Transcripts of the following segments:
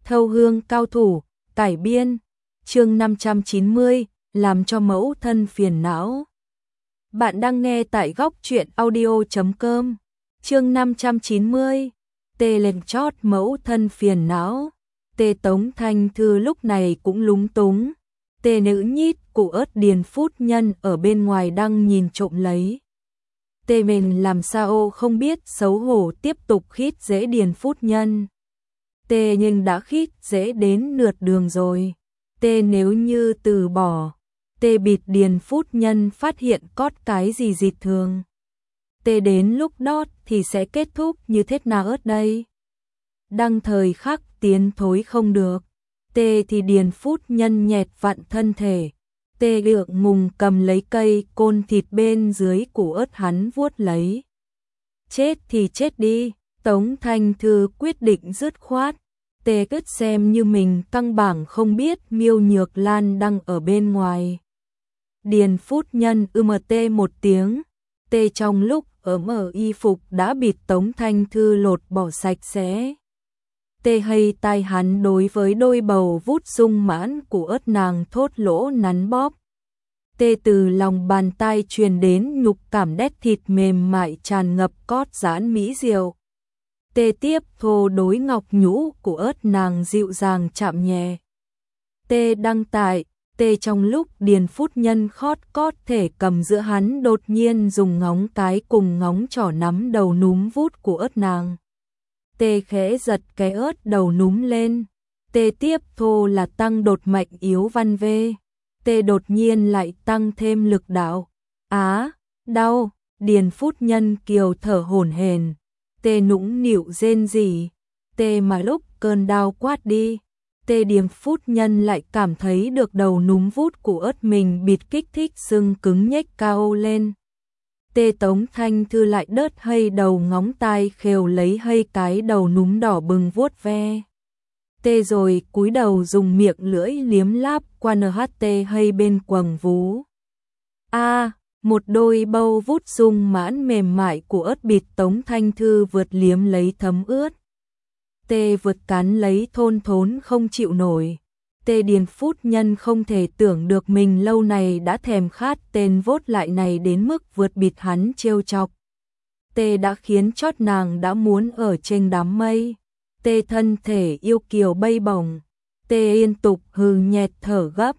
Thâu hương cao thủ, cải biên, chương 590, làm cho mẫu thân phiền não. Bạn đang nghe tại góc truyện audio.com, chương 590, tê lên chót mẫu thân phiền não. Tê Tống Thanh Thư lúc này cũng lúng túng, tê nữ nhít cụ ớt Điền Phút Nhân ở bên ngoài đang nhìn trộm lấy. Tê mình làm sao không biết xấu hổ tiếp tục khít dễ Điền Phút Nhân. Tê nhưng đã khít dễ đến nửa đường rồi. Tê nếu như từ bỏ, tê bịt Điền Phút Nhân phát hiện cót cái gì dị thường. Tê đến lúc đó thì sẽ kết thúc như thế nào ớt đây? Đăng thời khắc tiến thối không được. Tê thì Điền Phút Nhân nhẹt vặn thân thể. Tê ngượng ngùng cầm lấy cây côn thịt bên dưới củ ớt hắn vuốt lấy. Chết thì chết đi, Tống Thanh Thư quyết định dứt khoát. Tê cứ xem như mình căng bảng không biết Miêu Nhược Lan đang ở bên ngoài. Điền Phút Nhân tê một tiếng. Tê trong lúc ở mở y phục đã bịt Tống Thanh Thư lột bỏ sạch sẽ. Tê hay tai hắn đối với đôi bầu vút sung mãn của ớt nàng thốt lỗ nắn bóp. Tê từ lòng bàn tay truyền đến nhục cảm đét thịt mềm mại tràn ngập cót giãn mỹ diệu. Tê tiếp thô đối ngọc nhũ của ớt nàng dịu dàng chạm nhẹ. Tê đăng tại, tê trong lúc Điền Phút Nhân khót cót thể cầm giữa hắn đột nhiên dùng ngón cái cùng ngón trỏ nắm đầu núm vút của ớt nàng. Tê khẽ giật cái ớt đầu núm lên. Tê tiếp thô là tăng đột mạnh yếu văn vê. Tê đột nhiên lại tăng thêm lực đạo. Á, đau, Điền Phút Nhân kiều thở hổn hển. Tê nũng nịu rên rỉ. Tê mà lúc cơn đau quát đi. Tê Điền Phút Nhân lại cảm thấy được đầu núm vút của ớt mình bịt kích thích xương cứng nhếch cao lên. Tê Tống Thanh Thư lại đớt hay đầu ngóng tai khều lấy hay cái đầu núm đỏ bừng vuốt ve. Tê rồi cúi đầu dùng miệng lưỡi liếm láp qua NHT hay bên quầng vú. Một đôi bâu vút sung mãn mềm mại của ớt bịt Tống Thanh Thư vượt liếm lấy thấm ướt. Tê vượt cắn lấy thôn thốn không chịu nổi. Tê Điền Phút Nhân không thể tưởng được mình lâu này đã thèm khát tên vốt lại này đến mức vượt bịt hắn trêu chọc. Tê đã khiến chót nàng đã muốn ở trên đám mây. Tê thân thể yêu kiều bay bổng. Tê liên tục hừ nhẹt thở gấp.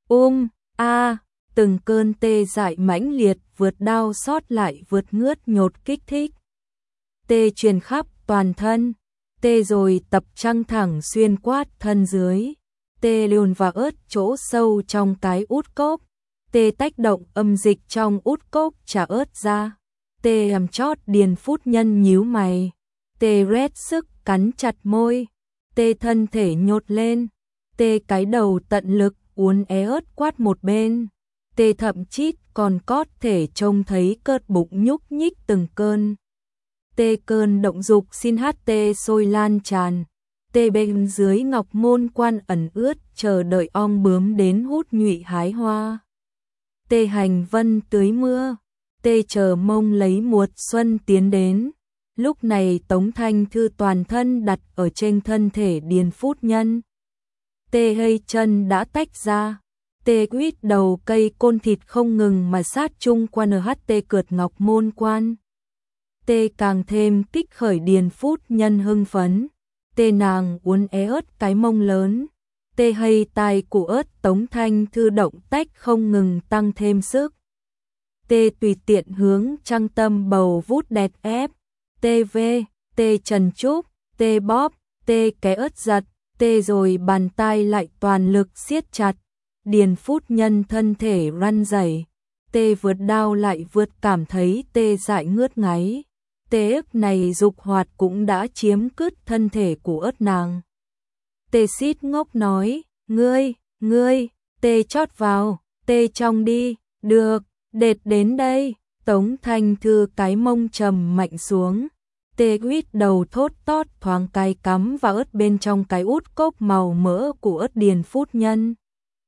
Từng cơn tê dại mãnh liệt vượt đau xót lại vượt ngướt nhột kích thích. Tê truyền khắp toàn thân. Tê rồi tập trăng thẳng xuyên quát thân dưới. Tê luồn vào ớt chỗ sâu trong cái út cốc. Tê tách động âm dịch trong út cốc trả ớt ra. Tê làm chót Điền Phút Nhân nhíu mày. Tê rét sức cắn chặt môi. Tê thân thể nhột lên. Tê cái đầu tận lực uốn é ớt quát một bên. Tê thậm chít còn cót thể trông thấy cơn bụng nhúc nhích từng cơn. Tê cơn động dục xin hát tê sôi lan tràn. Tê bên dưới ngọc môn quan ẩn ướt chờ đợi ong bướm đến hút nhụy hái hoa. Tê hành vân tưới mưa. Tê chờ mong lấy mùa xuân tiến đến. Lúc này Tống Thanh Thư toàn thân đặt ở trên thân thể Điền Phút Nhân. Tê hay chân đã tách ra. Tê quýt đầu cây côn thịt không ngừng mà sát chung qua NHT cượt ngọc môn quan. Tê càng thêm kích khởi Điền Phút Nhân hưng phấn. Tê nàng uốn é ớt cái mông lớn. Tê hay tai của ớt Tống Thanh Thư động tách không ngừng tăng thêm sức. Tê tùy tiện hướng trăng tâm bầu vút đẹt ép. Tê vê, tê trần trúc, tê bóp, tê cái ớt giật, tê rồi bàn tay lại toàn lực siết chặt. Điền Phút Nhân thân thể răn rẩy. Tê vượt đau lại vượt cảm thấy tê dại ngướt ngáy. Tê ức này dục hoạt cũng đã chiếm cứt thân thể của ớt nàng. Tê xít ngốc nói, ngươi, tê chót vào, tê trong đi, được, đệt đến đây. Tống Thanh Thư cái mông trầm mạnh xuống. Tê quýt đầu thốt tót thoáng cái cắm vào ớt bên trong cái út cốc màu mỡ của ớt Điền Phút Nhân.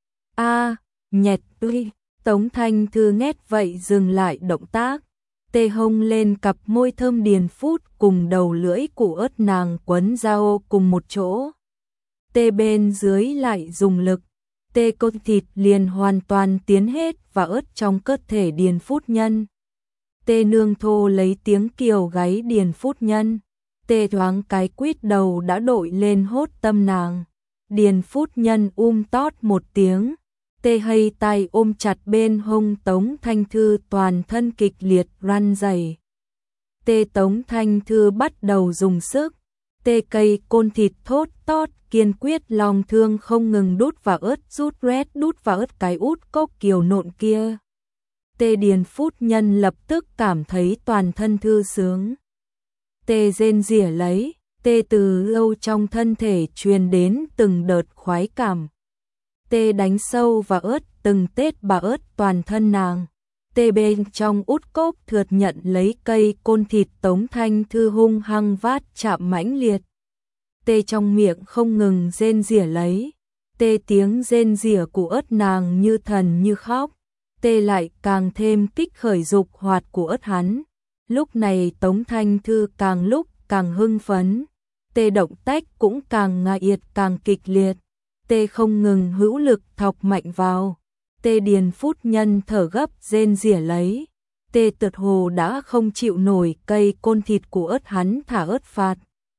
Nhẹt tuy, Tống Thanh Thư nghe vậy dừng lại động tác. Tê hông lên cặp môi thơm Điền Phút cùng đầu lưỡi của ớt nàng quấn dao cùng một chỗ. Tê bên dưới lại dùng lực. Tê côn thịt liền hoàn toàn tiến hết và ớt trong cơ thể Điền Phút Nhân. Tê nương thô lấy tiếng kiều gáy Điền Phút Nhân. Tê thoáng cái quýt đầu đã đội lên hốt tâm nàng. Điền Phút Nhân tót một tiếng. Tê hay tay ôm chặt bên hông Tống Thanh Thư, toàn thân kịch liệt run rẩy. Tê Tống Thanh Thư bắt đầu dùng sức. Tê cây côn thịt thốt tót kiên quyết lòng thương không ngừng đút vào ớt rút rét đút vào ớt cái út cốc kiều nộn kia. Tê Điền Phút Nhân lập tức cảm thấy toàn thân thư sướng. Tê rên rỉa lấy. Tê từ lâu trong thân thể truyền đến từng đợt khoái cảm. Tê đánh sâu vào ớt từng tết bà ớt toàn thân nàng. Tê bên trong út cốc thượt nhận lấy cây côn thịt Tống Thanh Thư hung hăng vát chạm mãnh liệt. Tê trong miệng không ngừng rên rỉa lấy. Tê tiếng rên rỉa của ớt nàng như thần như khóc. Tê lại càng thêm kích khởi dục hoạt của ớt hắn. Lúc này Tống Thanh Thư càng lúc càng hưng phấn. Tê động tác cũng càng ngại càng kịch liệt. Tê không ngừng hữu lực thọc mạnh vào. Tê Điền Phút Nhân thở gấp rên rỉa lấy. Tê tựa hồ đã không chịu nổi cây côn thịt của ớt hắn thả ớt phạt.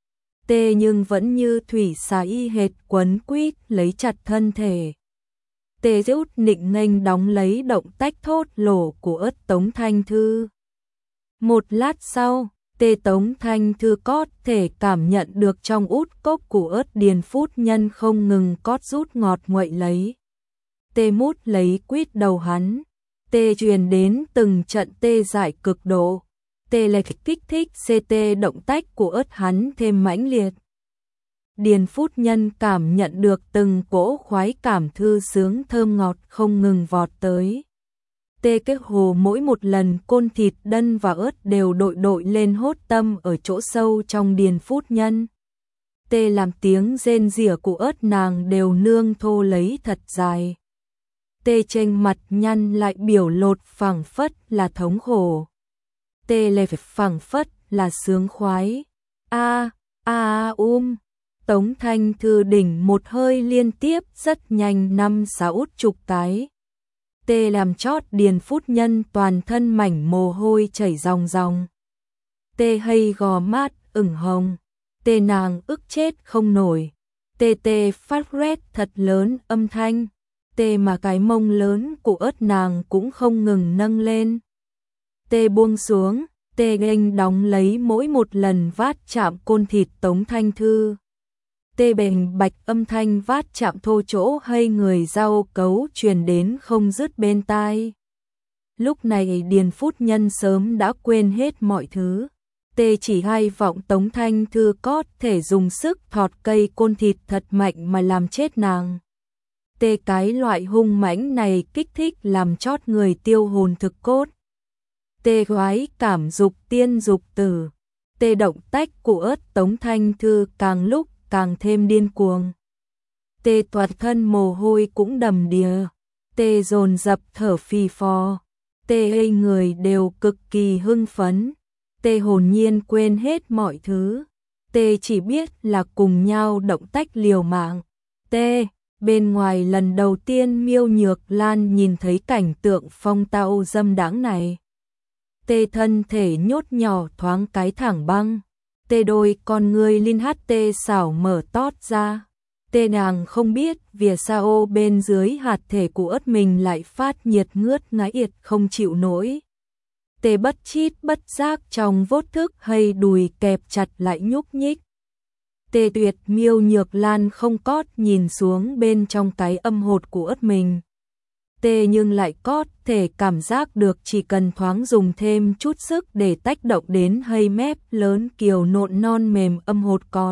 Tê nhưng vẫn như thủy xà y hệt quấn quýt lấy chặt thân thể. Tê rút nịnh nghênh đóng lấy động tác thốt lổ của ớt Tống Thanh Thư. Một lát sau, Tê Tống Thanh Thư cót thể cảm nhận được trong út cốc của ớt Điền Phút Nhân không ngừng cót rút ngọt nguậy lấy. Tê mút lấy quýt đầu hắn. Tê truyền đến từng trận tê dại cực độ. Tê lệch kích thích CT động tác của ớt hắn thêm mãnh liệt. Điền Phút Nhân cảm nhận được từng cỗ khoái cảm thư sướng thơm ngọt không ngừng vọt tới. Tê kết hồ mỗi một lần côn thịt đân và ớt đều đội lên hốt tâm ở chỗ sâu trong Điền Phút Nhân. Tê làm tiếng rên rỉa của ớt nàng đều nương thô lấy thật dài. Tê trên mặt nhăn lại biểu lột phảng phất là thống khổ. Tê lệ phảng phất là sướng khoái. Tống Thanh Thư đỉnh một hơi liên tiếp rất nhanh 5-6 chục cái. Tê làm chót Điền Phút Nhân toàn thân mảnh mồ hôi chảy ròng ròng. Tê hay gò mát ửng hồng. Tê nàng ức chết không nổi. Tê phát rét thật lớn âm thanh. Tê mà cái mông lớn của ớt nàng cũng không ngừng nâng lên. Tê buông xuống. Tê nghênh đóng lấy mỗi một lần vát chạm côn thịt Tống Thanh Thư. Tê bềnh bạch âm thanh vát chạm thô chỗ hay người rau cấu truyền đến không dứt bên tai. Lúc này Điền Phút Nhân sớm đã quên hết mọi thứ. Tê chỉ hay vọng Tống Thanh Thư cót thể dùng sức thọt cây côn thịt thật mạnh mà làm chết nàng. Tê cái loại hung mãnh này kích thích làm chót người tiêu hồn thực cốt. Tê khoái cảm dục tiên dục tử. Tê động tác của ớt Tống Thanh Thư càng lúc càng thêm điên cuồng. Tê toàn thân mồ hôi cũng đầm đìa. Tê dồn dập thở phì phò. Tê hay người đều cực kỳ hưng phấn. Tê hồn nhiên quên hết mọi thứ. Tê chỉ biết là cùng nhau động tác liều mạng. Tê, bên ngoài lần đầu tiên Miêu Nhược Lan nhìn thấy cảnh tượng phong tao dâm đãng này. Tê thân thể nhốt nhỏ thoáng cái thẳng băng. Tê đôi con người linh hát tê xảo mở tót ra. Tê nàng không biết vì sao bên dưới hạt thể của ớt mình lại phát nhiệt ngướt ngái yệt không chịu nổi. Tê bất chít bất giác trong vô thức hay đùi kẹp chặt lại nhúc nhích. Tê tuyệt Miêu Nhược Lan không cót nhìn xuống bên trong cái âm hột của ớt mình. Tê nhưng lại cót thể cảm giác được chỉ cần thoáng dùng thêm chút sức để tách động đến hay mép lớn kiều nộn non mềm âm hột cọt.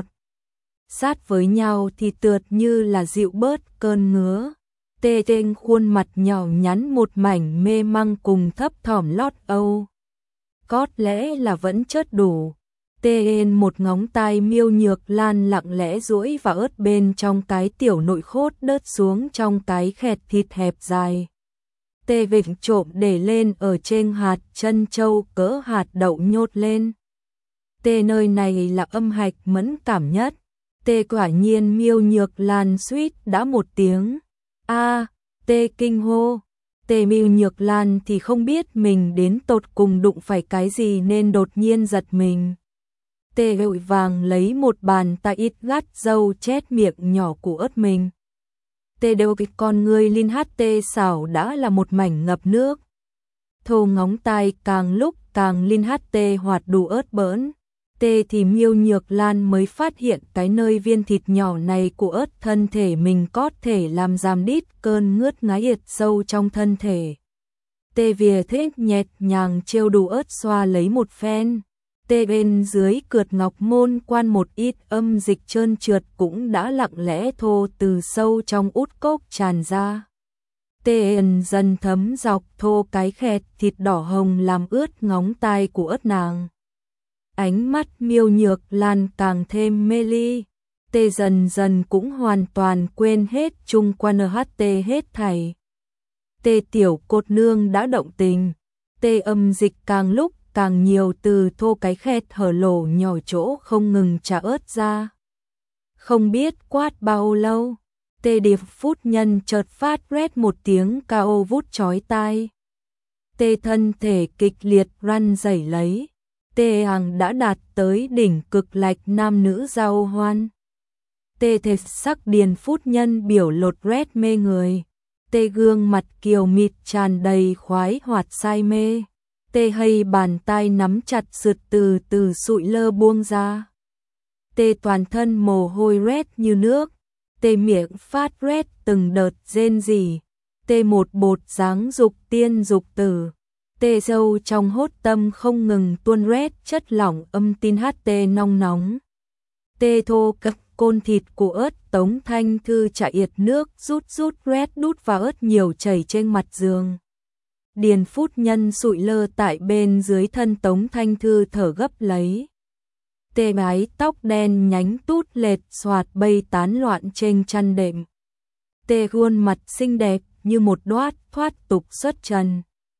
Sát với nhau thì tượt như là dịu bớt cơn ngứa. Tê trên khuôn mặt nhỏ nhắn một mảnh mê măng cùng thấp thỏm lót âu. Cót lẽ là vẫn chất đủ. Tê lên một ngón tay Miêu Nhược Lan lặng lẽ duỗi vào ớt bên trong cái tiểu nội khốt đớt xuống trong cái khẹt thịt hẹp dài. Tê vịnh trộm để lên ở trên hạt chân châu cỡ hạt đậu nhốt lên. Tê nơi này là âm hạch mẫn cảm nhất. Tê quả nhiên Miêu Nhược Lan suýt đã một tiếng. A, Tê kinh hô. Tê Miêu Nhược Lan thì không biết mình đến tột cùng đụng phải cái gì nên đột nhiên giật mình. Tê vội vàng lấy một bàn tay ít gắt dâu chét miệng nhỏ của ớt mình. Tê đều cái con người Linh HT xảo đã là một mảnh ngập nước. Thô ngóng tay càng lúc càng Linh HT hoạt đủ ớt bỡn. Tê thì Miêu Nhược Lan mới phát hiện cái nơi viên thịt nhỏ này của ớt thân thể mình có thể làm giảm đít cơn ngứa ngáy ịt sâu trong thân thể. Tê vìa thế nhẹt nhàng trêu đủ ớt xoa lấy một phen. Tê bên dưới cượt ngọc môn quan một ít âm dịch trơn trượt cũng đã lặng lẽ thô từ sâu trong út cốc tràn ra. Tê dần thấm dọc thô cái khẹt thịt đỏ hồng làm ướt ngóng tay của ớt nàng. Ánh mắt Miêu Nhược Lan càng thêm mê ly. Tê dần dần cũng hoàn toàn quên hết chung qua NHT hết thảy. Tê tiểu cột nương đã động tình. Tê âm dịch càng lúc càng nhiều từ thô cái khet hở lỗ nhỏ chỗ không ngừng trả ớt ra. Không biết quát bao lâu, Tê điệp phút nhân chợt phát rét một tiếng cao vút chói tai. Tê thân thể kịch liệt răn rẩy lấy. Tê hàng đã đạt tới đỉnh cực lạch nam nữ giao hoan. Tê thể sắc điền phút nhân biểu lột rét mê người. Tê gương mặt kiều mịt tràn đầy khoái hoạt say mê. Tê hay bàn tay nắm chặt sượt từ từ sụi lơ buông ra. Tê toàn thân mồ hôi rét như nước. Tê miệng phát rét từng đợt rên rỉ. Tê một bột dáng dục tiên dục tử. Tê sâu trong hốt tâm không ngừng tuôn rét chất lỏng âm tin HT nong nóng. Tê thô cặp côn thịt của ớt Tống Thanh Thư chạy yệt nước rút rét đút vào ớt nhiều chảy trên mặt giường. Điền phút nhân sụi lơ tại bên dưới thân Tống Thanh Thư thở gấp lấy. Tê mái tóc đen nhánh tút lệt xoạt bay tán loạn trên chăn đệm. Tê khuôn mặt xinh đẹp như một đóa thoát tục xuất trần.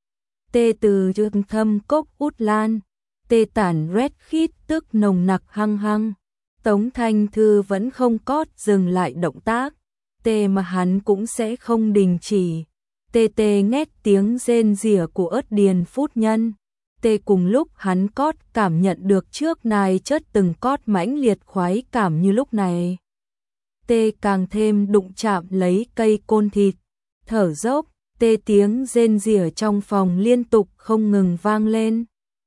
Tê từ trường thâm cốc út lan. Tê tản rét khít tức nồng nặc hăng hăng. Tống Thanh Thư vẫn không cót dừng lại động tác. Tê mà hắn cũng sẽ không đình chỉ. Tê tê nghe tiếng rên rỉa của ớt điền phút nhân. Tê cùng lúc hắn cót cảm nhận được trước này chất từng cót mãnh liệt khoái cảm như lúc này. Tê càng thêm đụng chạm lấy cây côn thịt. Thở dốc, tê tiếng rên rỉa trong phòng liên tục không ngừng vang lên.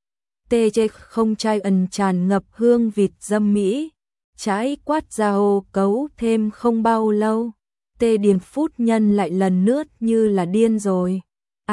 Tê chê không chai ẩn tràn ngập hương vịt dâm mỹ. Trái quát ra hô cấu thêm không bao lâu. Tê điền phút nhân lại lần nữa như là điên rồi.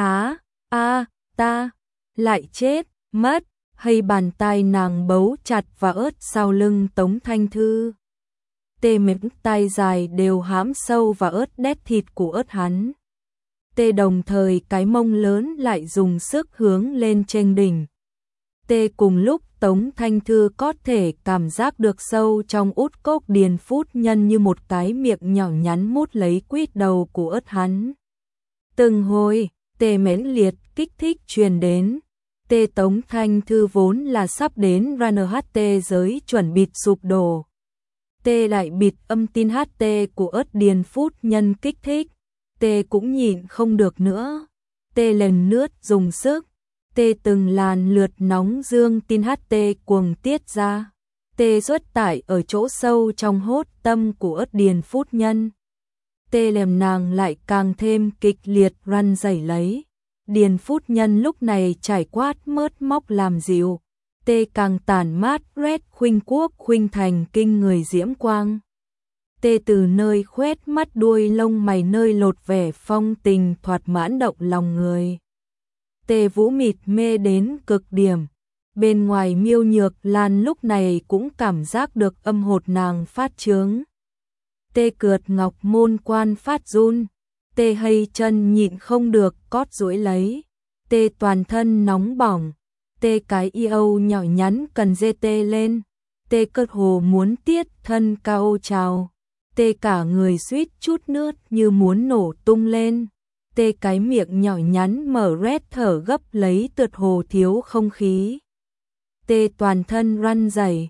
Ta lại chết, mất, hay bàn tay nàng bấu chặt vào ớt sau lưng Tống Thanh Thư. Tê mềm tay dài đều hãm sâu vào ớt đét thịt của ớt hắn. Tê đồng thời cái mông lớn lại dùng sức hướng lên trên đỉnh. Tê cùng lúc Tống Thanh Thư có thể cảm giác được sâu trong út cốc điền phút nhân như một cái miệng nhỏ nhắn mút lấy quýt đầu của ớt hắn. Từng hồi, tê mãnh liệt kích thích truyền đến. Tê Tống Thanh Thư vốn là sắp đến RNHT giới chuẩn bị sụp đổ. Tê lại bịt âm tin HT của ớt điền phút nhân kích thích. Tê cũng nhịn không được nữa. Tê lần lướt dùng sức. Tê từng làn lượt nóng dương tin HT cuồng tiết ra. Tê xuất tải ở chỗ sâu trong hốt tâm của ớt điền phút nhân. Tê làm nàng lại càng thêm kịch liệt răn rẩy lấy. Điền phút nhân lúc này trải quát mớt móc làm dịu. Tê càng tản mát rét khuynh quốc khuynh thành kinh người diễm quang. Tê từ nơi khoét mắt đuôi lông mày nơi lột vẻ phong tình thoạt mãn động lòng người. Tê vũ mịt mê đến cực điểm. Bên ngoài Miêu Nhược Lan lúc này cũng cảm giác được âm hột nàng phát trướng. Tê cượt ngọc môn quan phát run. Tê hay chân nhịn không được cót duỗi lấy. Tê toàn thân nóng bỏng. Tê cái yêu nhỏ nhắn cần dê tê lên. Tê cất hồ muốn tiết thân cao trào. Tê cả người suýt chút nước như muốn nổ tung lên. Tê cái miệng nhỏ nhắn mở rét thở gấp lấy tượt hồ thiếu không khí. Tê toàn thân răn rẩy.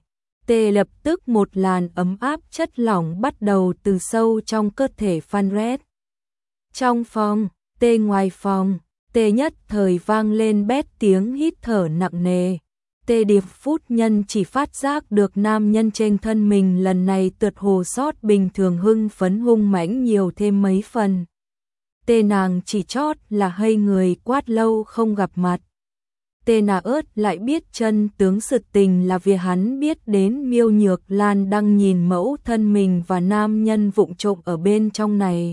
Tê lập tức một làn ấm áp chất lỏng bắt đầu từ sâu trong cơ thể Phan Red. Trong phòng, Tê ngoài phòng, Tê nhất thời vang lên bét tiếng hít thở nặng nề. Tê Điệp Phút Nhân chỉ phát giác được nam nhân trên thân mình lần này tựa hồ sót bình thường hưng phấn hung mãnh nhiều thêm mấy phần. Tê nàng chỉ chót là hay người quát lâu không gặp mặt. Tê nà ớt lại biết chân tướng sự tình là vì hắn biết đến Miêu Nhược Lan đang nhìn mẫu thân mình và nam nhân vụng trộm ở bên trong này.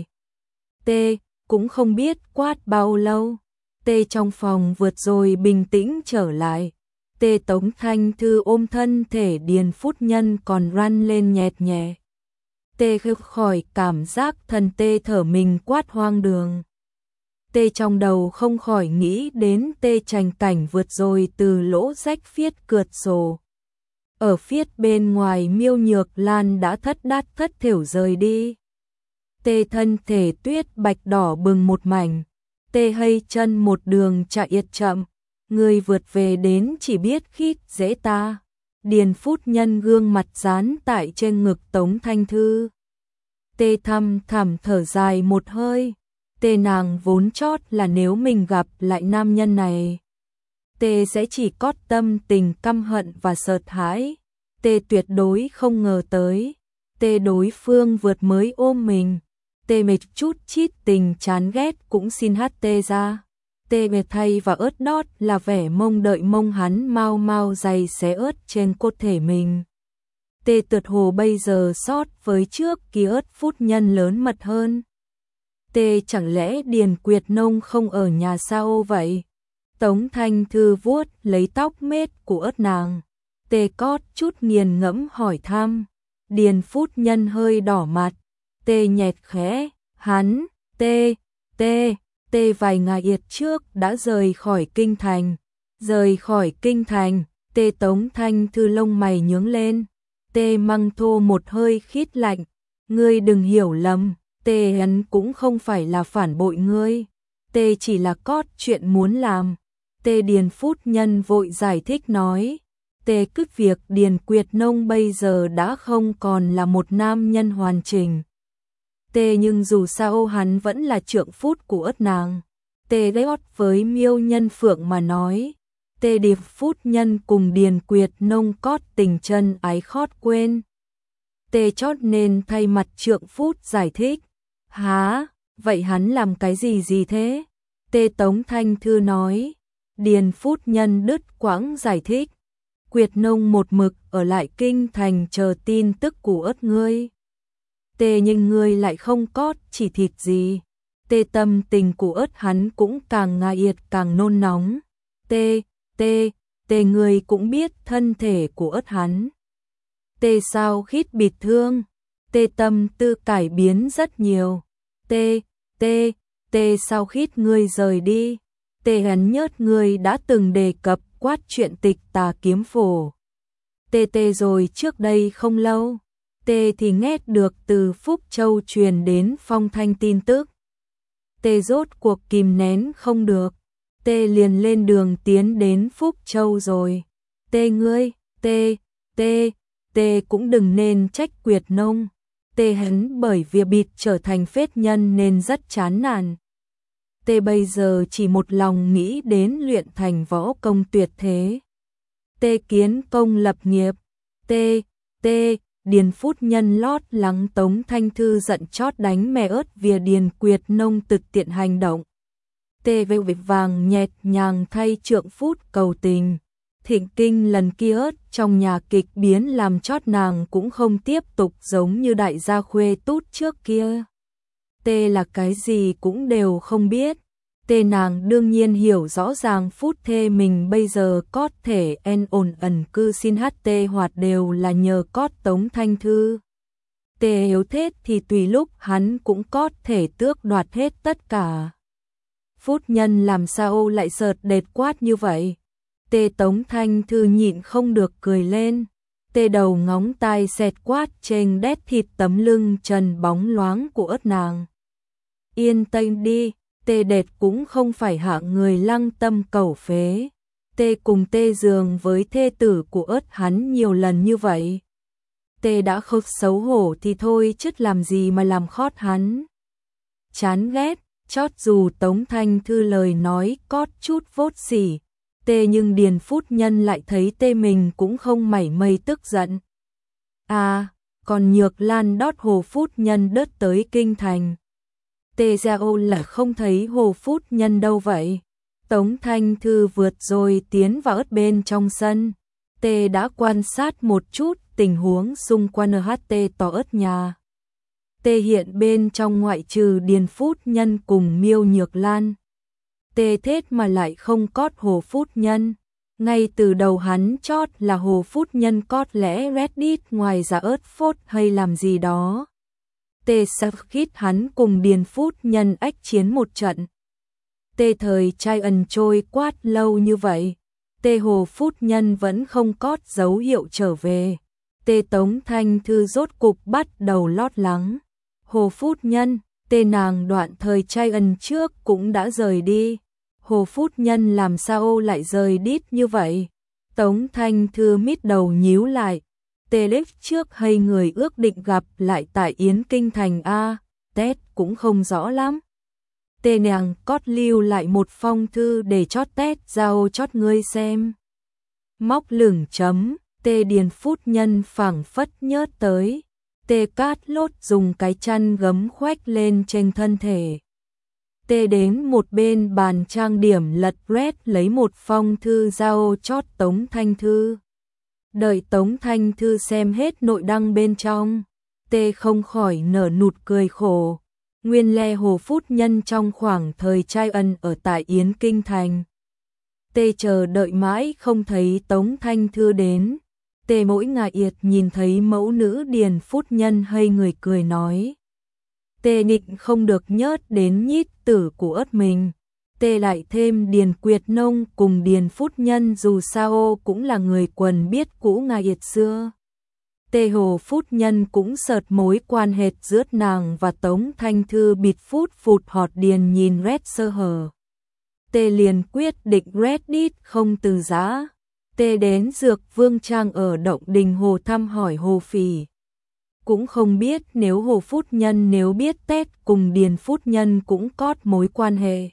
Tê cũng không biết quát bao lâu. Tê trong phòng vượt rồi bình tĩnh trở lại. Tê Tống Thanh Thư ôm thân thể Điền Phút Nhân còn răn lên nhẹt nhẹ. Tê khơi khỏi cảm giác thân tê thở mình quát hoang đường. Tê trong đầu không khỏi nghĩ đến tê trành cảnh vượt rồi từ lỗ rách phiết cượt sổ. Ở phiết bên ngoài Miêu Nhược Lan đã thất thểu rời đi. Tê thân thể tuyết bạch đỏ bừng một mảnh. Tê hay chân một đường chạy yết chậm. Người vượt về đến chỉ biết khít dễ ta. Điền Phút Nhân gương mặt dán tại trên ngực Tống Thanh Thư. Tê thầm thở dài một hơi. Tê nàng vốn chót là nếu mình gặp lại nam nhân này, Tê sẽ chỉ cót tâm tình căm hận và sợ hãi. Tê tuyệt đối không ngờ tới. Tê đối phương vượt mới ôm mình. Tê mệt chút chít tình chán ghét cũng xin hát tê ra. Tê mệt thay và ớt đót là vẻ mong đợi mong hắn mau mau giày xé ớt trên cốt thể mình. Tê tượt hồ bây giờ sót với trước kia ớt Phút Nhân lớn mật hơn. Tê chẳng lẽ Điền Quyệt Nông không ở nhà sao vậy? Tống Thanh Thư vuốt lấy tóc mết của ớt nàng. Tê cót chút nghiền ngẫm hỏi thăm. Điền Phút Nhân hơi đỏ mặt. Tê nhẹt khẽ. Hắn, Tê vài ngày yệt trước đã rời khỏi kinh thành. Rời khỏi kinh thành, Tê Tống Thanh Thư lông mày nhướng lên. Tê măng thô một hơi khít lạnh. Ngươi đừng hiểu lầm. Tê hắn cũng không phải là phản bội ngươi. Tê chỉ là cót chuyện muốn làm. Tê Điền Phút Nhân vội giải thích nói. Tê cứ việc Điền Quyệt Nông bây giờ đã không còn là một nam nhân hoàn chỉnh. Tê nhưng dù sao hắn vẫn là trượng phút của ớt nàng. Tê đót với Miêu Nhân Phượng mà nói. Tê Điệp Phút Nhân cùng Điền Quyệt Nông cót tình chân ái khót quên. Tê chót nên thay mặt trượng phút giải thích. Hả, vậy hắn làm cái gì thế? Tê Tống Thanh Thư nói. Điền Phút Nhân đứt quãng giải thích. Quyệt Nông một mực ở lại kinh thành chờ tin tức của ớt ngươi. Tê nhưng ngươi lại không cót chỉ thịt gì. Tê tâm tình của ớt hắn cũng càng ngại yệt càng nôn nóng. Tê ngươi cũng biết thân thể của ớt hắn. Tê sao khít bịt thương. Tê tâm tư cải biến rất nhiều. Tê sao khít ngươi rời đi. Tê hắn nhớt ngươi đã từng đề cập quát chuyện tịch tà kiếm phổ. Tê rồi trước đây không lâu. Tê thì nghe được từ Phúc Châu truyền đến phong thanh tin tức. Tê rốt cuộc kìm nén không được. Tê liền lên đường tiến đến Phúc Châu rồi. Tê ngươi, Tê cũng đừng nên trách Quyệt Nông. Tê hắn bởi việc bịt trở thành phết nhân nên rất chán nản. Tê bây giờ chỉ một lòng nghĩ đến luyện thành võ công tuyệt thế. Tê kiến công lập nghiệp. Tê, Điền Phút Nhân lót lắng Tống Thanh Thư giận chót đánh mẹ ớt vì Điền Quyệt Nông thực tiện hành động. Tê vội vàng nhẹt nhàng thay trượng phút cầu tình. Thịnh kinh lần kia ớt trong nhà kịch biến làm chót nàng cũng không tiếp tục giống như đại gia khuê tút trước kia. Tê là cái gì cũng đều không biết. Tê nàng đương nhiên hiểu rõ ràng Phút thê mình bây giờ có thể ổn ẩn cư xin hát tê hoạt đều là nhờ cót Tống Thanh Thư. Tê yếu thế thì tùy lúc hắn cũng có thể tước đoạt hết tất cả. Phút Nhân làm sao lại sợt đệt quát như vậy? Tê Tống Thanh Thư nhịn không được cười lên. Tê đầu ngóng tai xẹt quát trên đét thịt tấm lưng trần bóng loáng của ớt nàng. Yên tâm đi, Tê đệt cũng không phải hạng người lăng tâm cẩu phế. Tê cùng Tê giường với thê tử của ớt hắn nhiều lần như vậy. Tê đã không xấu hổ thì thôi chứ làm gì mà làm khót hắn. Chán ghét, chót dù Tống Thanh Thư lời nói cót chút vốt xỉ. Tê nhưng Điền Phút Nhân lại thấy tê mình cũng không mảy may tức giận. À, còn Nhược Lan đót Hồ Phút Nhân đớt tới kinh thành. Tê ra ô là không thấy Hồ Phút Nhân đâu vậy. Tống Thanh Thư vượt rồi tiến vào ớt bên trong sân. Tê đã quan sát một chút tình huống xung quanh NHT tỏ ớt nhà. Tê hiện bên trong ngoại trừ Điền Phút Nhân cùng Miêu Nhược Lan. Tê thế mà lại không cót Hồ Phút Nhân. Ngay từ đầu hắn chót là Hồ Phút Nhân cót lẽ Reddit ngoài ra ớt phốt hay làm gì đó. Tê sắp khít hắn cùng Điền Phút Nhân ách chiến một trận. Tê thời trai ẩn trôi quát lâu như vậy. Tê Hồ Phút Nhân vẫn không cót dấu hiệu trở về. Tê Tống Thanh Thư rốt cục bắt đầu lót lắng. Hồ Phút Nhân, tê nàng đoạn thời trai ẩn trước cũng đã rời đi. Hồ Phút Nhân làm sao lại rời đít như vậy? Tống Thanh Thư mít đầu nhíu lại. Tê lúc trước hay người ước định gặp lại tại Yến Kinh Thành A, Tết cũng không rõ lắm. Tê nàng cót lưu lại một phong thư để chót Tết giao chót ngươi xem. Móc lửng chấm, Tê Điền Phút Nhân phảng phất nhớt tới. Tê cát lốt dùng cái chăn gấm khoách lên trên thân thể. Tê đến một bên bàn trang điểm lật red lấy một phong thư giao chót Tống Thanh Thư. Đợi Tống Thanh Thư xem hết nội đăng bên trong. Tê không khỏi nở nụt cười khổ. Nguyên lẽ Hồ Phút Nhân trong khoảng thời trai ân ở tại Yến Kinh Thành. Tê chờ đợi mãi không thấy Tống Thanh Thư đến. Tê mỗi ngày yệt nhìn thấy mẫu nữ Điền Phút Nhân hay người cười nói. Tê định không được nhớt đến nhít tử của ớt mình. Tê lại thêm Điền Quyệt Nông cùng Điền Phút Nhân dù sao cũng là người quần biết cũ ngày yệt xưa. Tê Hồ Phút Nhân cũng sợt mối quan hệ giữa nàng và Tống Thanh Thư bịt phút phụt họt Điền nhìn Red sơ hở. Tê liền quyết định Reddit không từ giã. Tê đến Dược Vương Trang ở Động Đình Hồ thăm hỏi Hồ Phỉ. Cũng không biết nếu Hồ Phút Nhân nếu biết Tết cùng Điền Phút Nhân cũng cót mối quan hệ.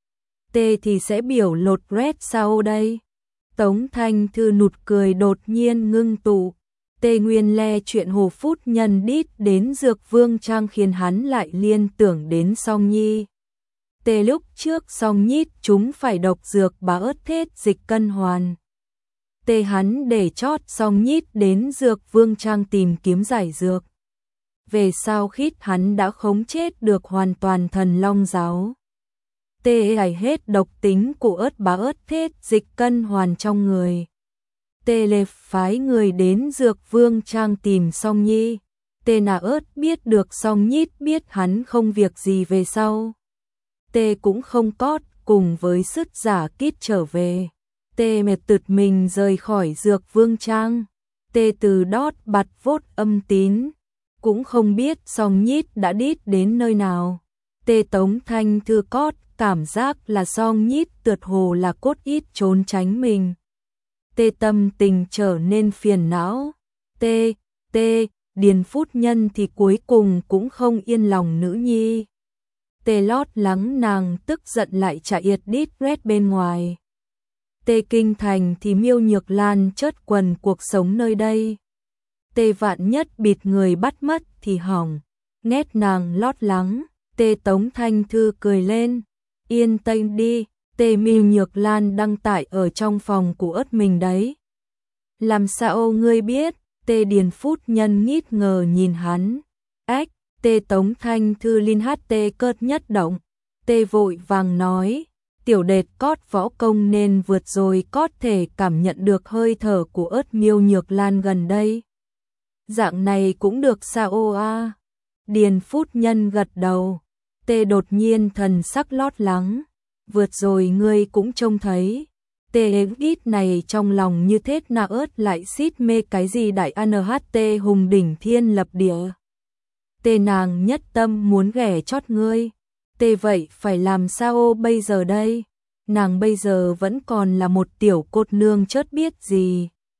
Tê thì sẽ biểu lột Red sao đây? Tống Thanh Thư nụt cười đột nhiên ngưng tụ. Tê nguyên le chuyện Hồ Phút Nhân đít đến Dược Vương Trang khiến hắn lại liên tưởng đến Song Nhi. Tê lúc trước Song Nhít chúng phải độc dược bá ớt thết dịch cân hoàn. Tê hắn để chót Song Nhít đến Dược Vương Trang tìm kiếm giải dược. Về sau khít hắn đã khống chết được hoàn toàn thần long giáo. Tê ải hết độc tính của ớt bá ớt thết dịch cân hoàn trong người. Tê lê phái người đến Dược Vương Trang tìm Song Nhi. Tê nà ớt biết được Song Nhít biết hắn không việc gì về sau. Tê cũng không cót cùng với sứt giả kít trở về. Tê mệt tụt mình rời khỏi Dược Vương Trang. Tê từ đót bặt vốt âm tín. Cũng không biết Song Nhít đã đít đến nơi nào. Tê Tống Thanh Thư cót cảm giác là Song Nhít tượt hồ là cốt ít trốn tránh mình. Tê tâm tình trở nên phiền não. Tê Điền Phút Nhân thì cuối cùng cũng không yên lòng nữ nhi. Tê lót lắng nàng tức giận lại chạy yệt đít red bên ngoài. Tê Kinh Thành thì Miêu Nhược Lan chớt quần cuộc sống nơi đây. Tê vạn nhất bịt người bắt mất thì hỏng. Nét nàng lót lắng. Tê Tống Thanh Thư cười lên. Yên tâm đi. Tê Miêu Nhược Lan đăng tải ở trong phòng của ớt mình đấy. Làm sao ngươi biết? Tê Điền Phút Nhân ngít ngờ nhìn hắn. Ách, Tê Tống Thanh Thư liên hát tê cợt nhất động. Tê vội vàng nói. Tiểu đệt cót võ công nên vượt rồi có thể cảm nhận được hơi thở của ớt Miêu Nhược Lan gần đây. Dạng này cũng được sao a? Điền Phút Nhân gật đầu. Tê đột nhiên thần sắc lót lắng. Vượt rồi ngươi cũng trông thấy. Tê ít này trong lòng như thế nào ớt lại xít mê cái gì đại ANHT hùng đỉnh thiên lập địa. Tê nàng nhất tâm muốn ghẻ chót ngươi. Tê vậy phải làm sao bây giờ đây? Nàng bây giờ vẫn còn là một tiểu cốt nương chớt biết gì.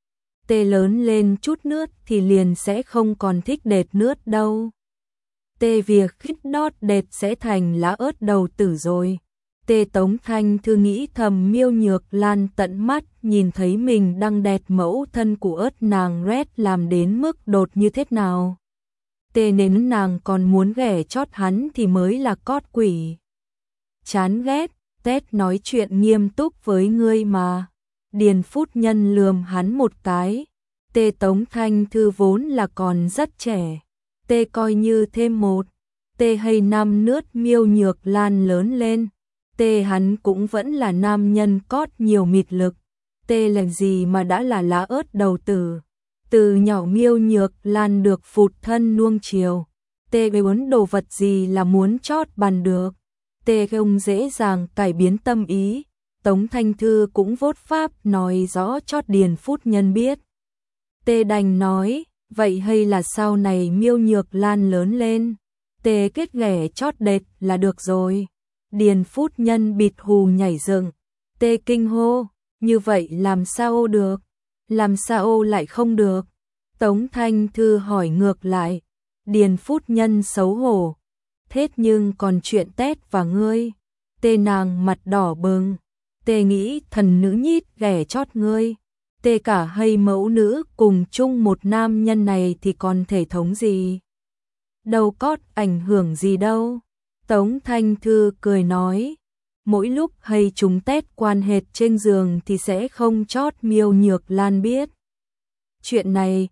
Tê lớn lên chút nước thì liền sẽ không còn thích đệt nước đâu. Tê việc khít đót đệt sẽ thành lá ớt đầu tử rồi. Tê Tống Thanh Thư nghĩ thầm Miêu Nhược Lan tận mắt nhìn thấy mình đang đệt mẫu thân của ớt nàng rét làm đến mức đột như thế nào. Tê nên nàng còn muốn ghẻ chót hắn thì mới là cót quỷ. Chán ghét, Tết nói chuyện nghiêm túc với ngươi mà. Điền Phút Nhân lườm hắn một cái. Tê Tống Thanh Thư vốn là còn rất trẻ. Tê coi như thêm một. Tê hay năm nước Miêu Nhược Lan lớn lên. Tê hắn cũng vẫn là nam nhân cót nhiều mịt lực. Tê làm gì mà đã là lá ớt đầu tử. Từ nhỏ Miêu Nhược Lan được phụt thân nuông chiều. Tê muốn đồ vật gì là muốn chót bàn được. Tê không dễ dàng cải biến tâm ý. Tống Thanh Thư cũng vốt pháp nói rõ chót Điền Phút Nhân biết. Tê đành nói, vậy hay là sau này Miêu Nhược Lan lớn lên. Tê kết ghẻ chót đệt là được rồi. Điền Phút Nhân bịt hù nhảy dựng. Tê kinh hô, như vậy làm sao được? Làm sao lại không được? Tống Thanh Thư hỏi ngược lại. Điền Phút Nhân xấu hổ. Thế nhưng còn chuyện Tết và ngươi. Tê nàng mặt đỏ bừng. Tê nghĩ thần nữ nhít ghẻ chót ngươi. Tê cả hay mẫu nữ cùng chung một nam nhân này thì còn thể thống gì? Đâu có ảnh hưởng gì đâu. Tống Thanh Thư cười nói. Mỗi lúc hay chúng Tết quan hệt trên giường thì sẽ không chót Miêu Nhược Lan biết. Chuyện này,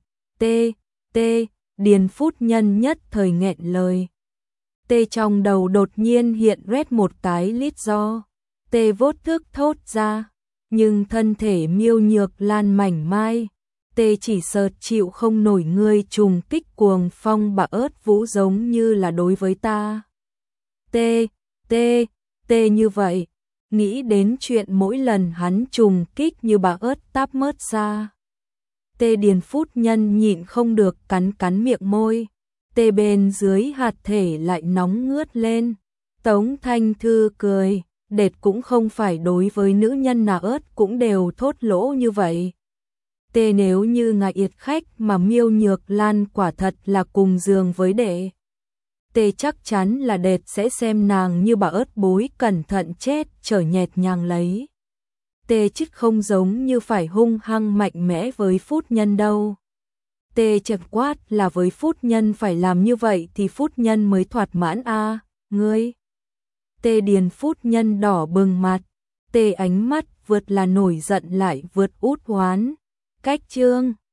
Điền Phút Nhân nhất thời nghẹn lời. Tê trong đầu đột nhiên hiện rét một cái lít do. Tê vốt thức thốt ra. Nhưng thân thể Miêu Nhược Lan mảnh mai. Tê chỉ sợ chịu không nổi ngươi trùng kích cuồng phong bạo ớt vũ giống như là đối với ta. Tê như vậy. Nghĩ đến chuyện mỗi lần hắn trùng kích như bà ớt táp mớt ra. Tê Điền Phút Nhân nhịn không được cắn miệng môi. Tê bên dưới hạt thể lại nóng ngướt lên. Tống Thanh Thư cười. Đệt cũng không phải đối với nữ nhân nào ớt cũng đều thốt lỗ như vậy. Tê nếu như ngài yệt khách mà Miêu Nhược Lan quả thật là cùng giường với đệ. Tê chắc chắn là đệt sẽ xem nàng như bà ớt bối cẩn thận chết trở nhẹt nhàng lấy. Tê chứ không giống như phải hung hăng mạnh mẽ với Phút Nhân đâu. Tê chật quát là với Phút Nhân phải làm như vậy thì Phút Nhân mới thoạt mãn a ngươi. Tê Điền Phút Nhân đỏ bừng mặt. Tê ánh mắt vượt là nổi giận lại vượt út hoán. Cách chương